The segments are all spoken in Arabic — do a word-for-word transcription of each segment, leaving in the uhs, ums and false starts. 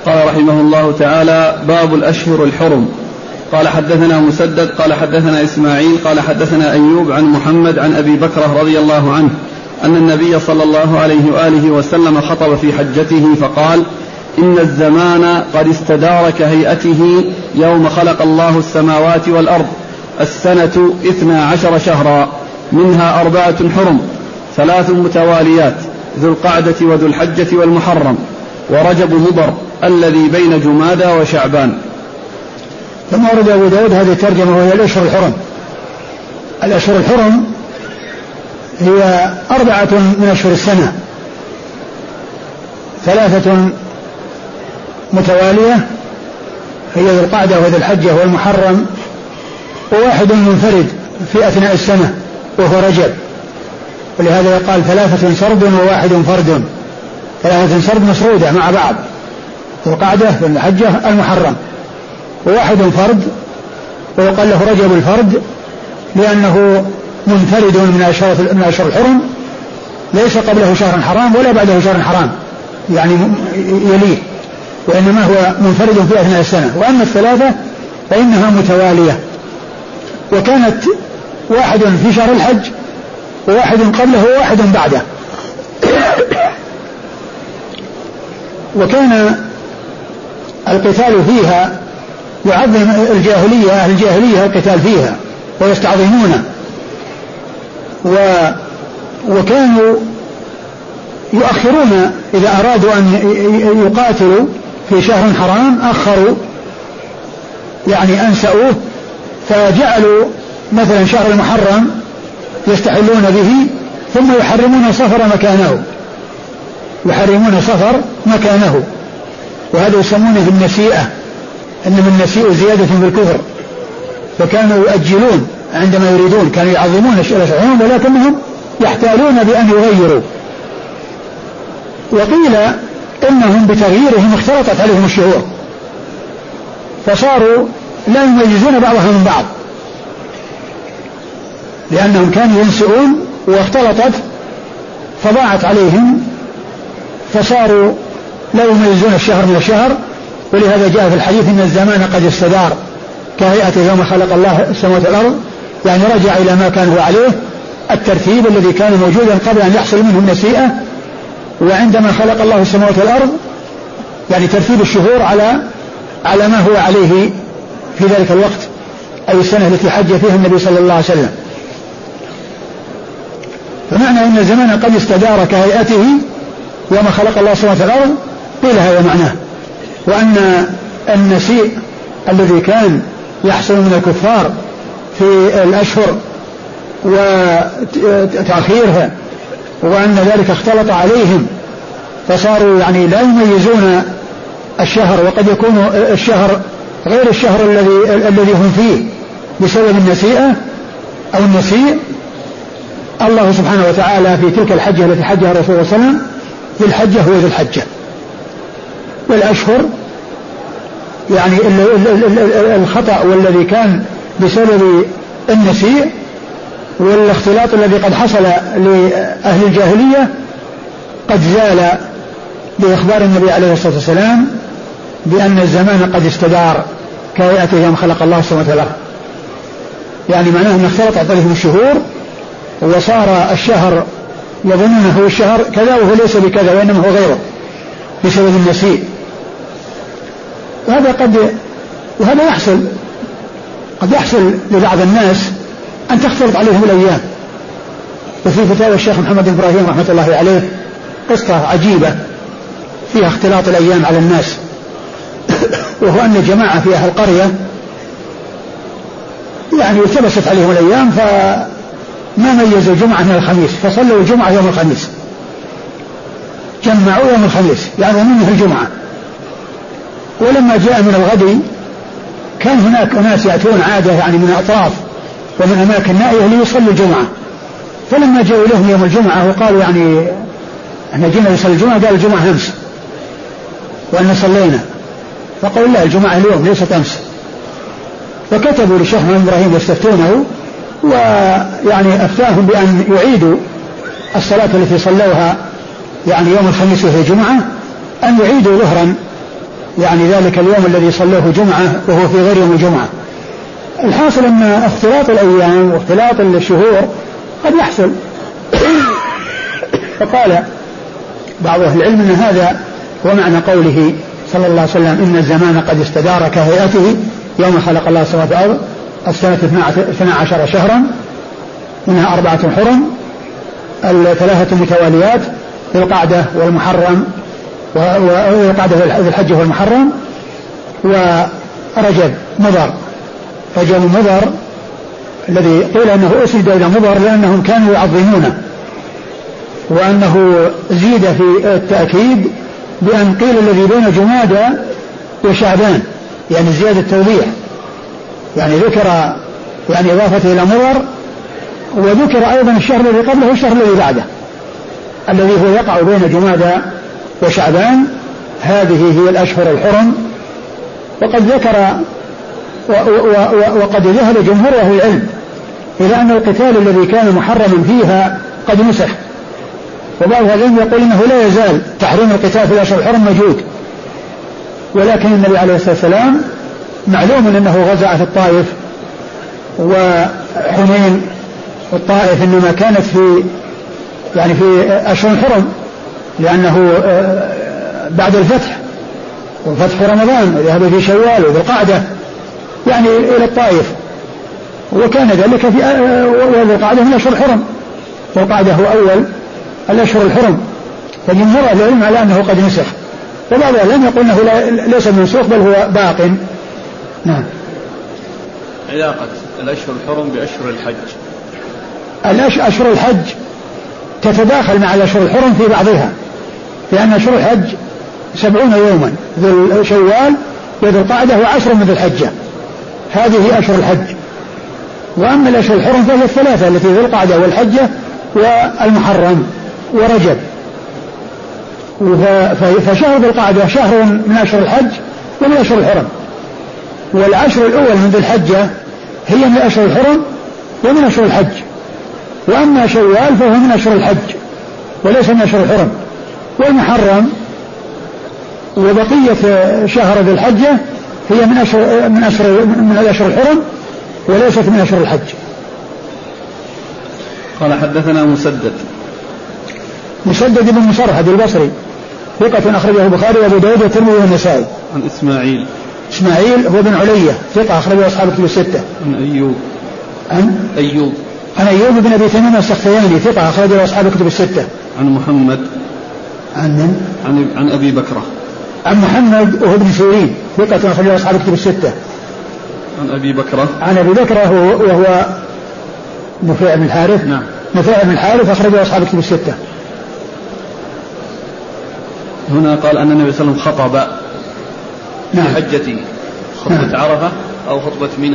قال رحمه الله تعالى: باب الأشهر الحرم. قال حدثنا مسدد قال حدثنا إسماعيل قال حدثنا أيوب عن محمد عن أبي بكرة رضي الله عنه أن النبي صلى الله عليه وآله وسلم خطب في حجته فقال: إن الزمان قد استدار كهيئته يوم خلق الله السماوات والأرض، السنة اثنا عشر شهرا، منها أربعة حرم، ثلاث متواليات، ذو القعدة وذو الحجة والمحرم، ورجب مضر الذي بين جمادى وشعبان. ثم ورد أبو داود هذه الترجمة وهي الأشهر الحرم. الأشهر الحرم هي أربعة من أشهر السنة، ثلاثة متوالية هي ذو القعدة وذو الحجة والمحرم، وواحد منفرد في أثناء السنة وهو رجب، ولهذا يقال ثلاثة سرد وواحد فرد، ثلاثة سرد مسرودة مع بعض، ذو القعدة ذو الحجة المحرم، وواحد فرد ويقال له رجب الفرد لأنه منفرد من أشهر الحرم، ليس قبله شهر حرام ولا بعده شهر حرام يعني يليه، وإنما هو منفرد في أثناء السنة. وأما الثلاثة فإنها متوالية، وكانت واحد في شهر الحج وواحد قبله وواحد بعده. وكان القتال فيها يعظم الجاهلية، أهل الجاهلية القتال فيها ويستعظمونه، و وكانوا يؤخرون إذا أرادوا أن يقاتلوا في شهر حرام أخروا يعني أنسأوه، فجعلوا مثلا شهر المحرم يستحلون به ثم يحرمون صفر مكانه، يحرمون صفر مكانه، وهذا يسمونه بالنسيئة، إنما النسيء زيادة في الكفر، فكانوا يؤجلون عندما يريدون، كانوا يعظمون الشهرين ولكنهم يحتالون بأن يغيروا. وقيل إنهم بتغييرهم اختلطت عليهم الشهور فصاروا لا يميزون بعضها من بعض، لأنهم كانوا ينسئون واختلطت فضاعت عليهم فصاروا لا يميزون الشهر من الشهر. ولهذا جاء في الحديث إن الزمان قد استدار كهيئته يوم خلق الله السماوات والأرض، يعني رجع إلى ما كان هو عليه، الترتيب الذي كان موجودا قبل أن يحصل منه النسيئة، وعندما خلق الله السماوات والأرض يعني ترتيب الشهور على على ما هو عليه في ذلك الوقت، أي السنة التي حج فيها النبي صلى الله عليه وسلم. فمعنى أن الزمان قد استدار كهيئته يوم خلق الله السماوات والأرض قيل هذا معناه، وأن النسيء الذي كان يحصل من الكفار في الأشهر وتأخيرها وأن ذلك اختلط عليهم فصاروا يعني لا يميزون الشهر، وقد يكون الشهر غير الشهر الذي الذي هم فيه بسبب النسيئة أو النسيء. الله سبحانه وتعالى في تلك الحجة التي حجها الرسول صلى الله عليه وسلم ذي الحجة هو ذي الحجة، والأشهر يعني الخطأ والذي كان بسبب النسيء والاختلاط الذي قد حصل لأهل الجاهلية قد زال بإخبار النبي عليه الصلاة والسلام بأن الزمان قد استدار كهيئته يوم خلق الله السماوات والأرض، يعني معناه أن اختلطت عليهم الشهور وصار الشهر يظنونه هو الشهر كذا وهو ليس بكذا وإنما هو غيره بسبب النسيء. وهذا قد وهذا يحصل قد يحصل لبعض الناس أن تختلط عليهم الأيام. وفي فتاوى الشيخ محمد بن إبراهيم رحمة الله عليه قصة عجيبة فيها اختلاط الأيام على الناس، وهو أن جماعة في أهل القرية يعني التبست عليهم الأيام فما ميزوا الجمعة من الخميس، فصلوا الجمعة يوم الخميس، جمعوا يوم الخميس يعني منه الجمعة. ولما جاء من الغد كان هناك أناس يأتون عادة يعني من أطراف ومن أماكن نائية ليصلوا الجمعة، فلما جاءوا لهم يوم الجمعة وقالوا يعني احنا جينا نصلي الجمعة، قال الجمعة أمس وأن صلينا، فقالوا لا الجمعة اليوم ليست أمس، فكتبوا للشيخ محمد إبراهيم يستفتونه، ويعني أفتاهم بأن يعيدوا الصلاة التي صلوها يعني يوم الخميس وهي جمعة، أن يعيدوا ظهرا يعني ذلك اليوم الذي صلوه جمعة وهو في غير يوم الجمعة. الحاصل أن اختلاط الأيام واختلاط الشهور قد يحصل. فقال بعض أهل العلم أن هذا هو معنى قوله صلى الله عليه وسلم إن الزمان قد استدار كهيئته يوم خلق الله السماوات والأرض السنة اثنا عشر شهرا منها أربعة حرم الثلاثة متواليات ذي القعدة والمحرم وذي القعدة ذي الحج والمحرم ورجب مضر. رجب مضر الذي قيل أنه أسند إلى مضر لأنهم كانوا يعظمونه، وأنه زيد في التأكيد بأن قيل الذي بين جمادى وشعبان، يعني زيادة توضيح، يعني ذكر يعني إضافته إلى مضر، وذكر أيضا الشهر الذي قبله والشهر الذي بعده الذي هو يقع بين جمادى وشعبان. هذه هي الأشهر الحرم. وقد ذكر وقد ذهب جمهور أهل العلم إلى أن القتال الذي كان محرما فيها قد نسخ، وبعض أهل العلم يقول إنه لا يزال تحريم القتال في الأشهر الحرم موجود، ولكن النبي عليه الصلاة والسلام معلوم أنه غزا في الطائف وحنين، والطائف إنما كانت في يعني في أشهر الحرم لأنه بعد الفتح، والفتح رمضان وذهب في شوال وذي القعدة يعني إلى الطائف، وكان ذلك في وذي القعدة من أشهر الحرم، والقعدة هو أول الأشهر الحرم. فجمهور أهل العلم على أنه قد نسخ، وبعض العلماء يقول أنه ليس منسوخ بل هو باق. نعم. علاقة الأشهر الحرم بأشهر الحج. الأشهر الحج تتداخل مع الأشهر الحرم في بعضها، لأن أشهر الحج سبعون يوما، ذو شوال وذو القعدة وعشر من ذي الحجة، هذه أشهر الحج. وأما الأشهر الحرم فهي الثلاثة التي ذو القعدة والحجة والمحرم ورجب. فشهر ذو القعدة شهر من أشهر الحج ومن أشهر الحرم، والعشر الأول من ذي الحجة هي من أشهر الحرم ومن أشهر الحج. وأما شوال فهو من أشهر الحج وليس من أشهر الحرم، والمحرم وبقية شهر ذي الحجة هي من أشهر من أشهر من الأشهر الحرم وليست من أشهر الحج. قال حدثنا مسدد مسدد بن مصرحد البصري ثقة أخرجه البخاري وأبو داود والترمذي والنسائي. عن إسماعيل إسماعيل هو بن علية ثقة أخرجه أصحاب الكتب الستة. عن أيوب عن أيوب عن أيوب بن أبي تميم السختياني ثقة أخرجه أصحاب الكتب الستة. عن محمد عن من؟ عن, عن أبي بكرة عن محمد وهو ابن سيرين ثقة أخرجه أصحاب الكتب الستة. عن أبي بكرة عن أبي بكرة وهو نفيع بن الحارث. نعم. نفيع بن الحارث أخرجه أصحاب الكتب الستة. هنا قال أن النبي صلى الله عليه وسلم خطب نعم. في حجته خطبة نعم. عرفة أو خطبة منى.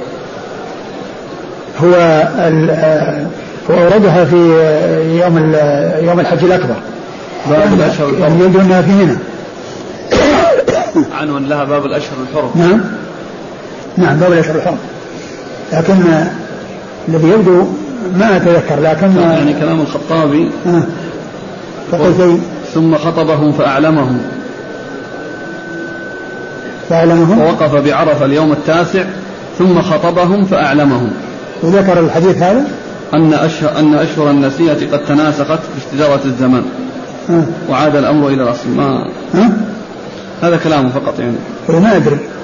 هو هو أوردها في يوم يوم الحج الأكبر باب الأشهر الحرم، يعني يبدو أنها في منى. عنوان لها باب الأشهر الحرم. نعم نعم باب الأشهر الحرم، لكن الذي يبدو ما أتذكر، لكن يعني كلام الخطابي آه. فقلت ثم خطبهم فأعلمهم فأعلمهم ووقف بعرفة اليوم التاسع ثم خطبهم فأعلمهم. وذكر الحديث هذا أن أشهر, أن أشهر النسية قد تناسخت باستدارة الزمان آه. وعاد الأمر إلى الأصل. ما آه. هذا كلامه فقط يعني ما أدري